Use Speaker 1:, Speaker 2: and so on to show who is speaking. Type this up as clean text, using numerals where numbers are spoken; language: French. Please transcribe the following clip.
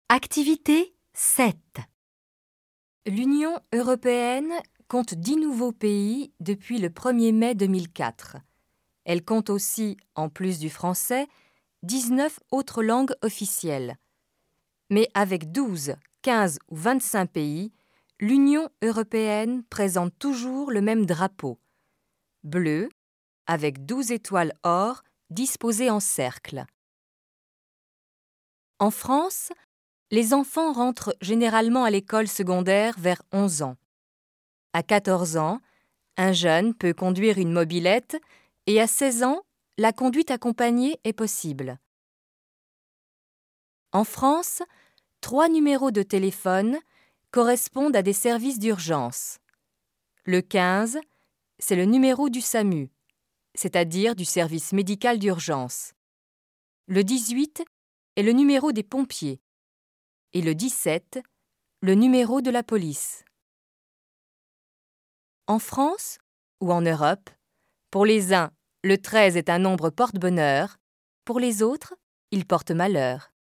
Speaker 1: Activité 7. L'Union européenne compte 10 nouveaux pays depuis le 1er mai 2004. Elle compte aussi, en plus du français, 19 autres langues officielles. Mais avec 12, 15 ou 25 pays, l'Union européenne présente toujours le même drapeau, bleu, avec 12 étoiles or disposées en cercle. En France, les enfants rentrent généralement à l'école secondaire vers 11 ans. À 14 ans, un jeune peut conduire une mobylette et à 16 ans, la conduite accompagnée est possible. En France, 3 numéros de téléphone correspondent à des services d'urgence. Le 15, c'est le numéro du SAMU, c'est-à-dire du service médical d'urgence. Le 18 est le numéro des pompiers. Et le 17, le numéro de la police. En France ou en Europe, pour les uns, le 13 est un nombre porte-bonheur, pour les autres, il porte malheur.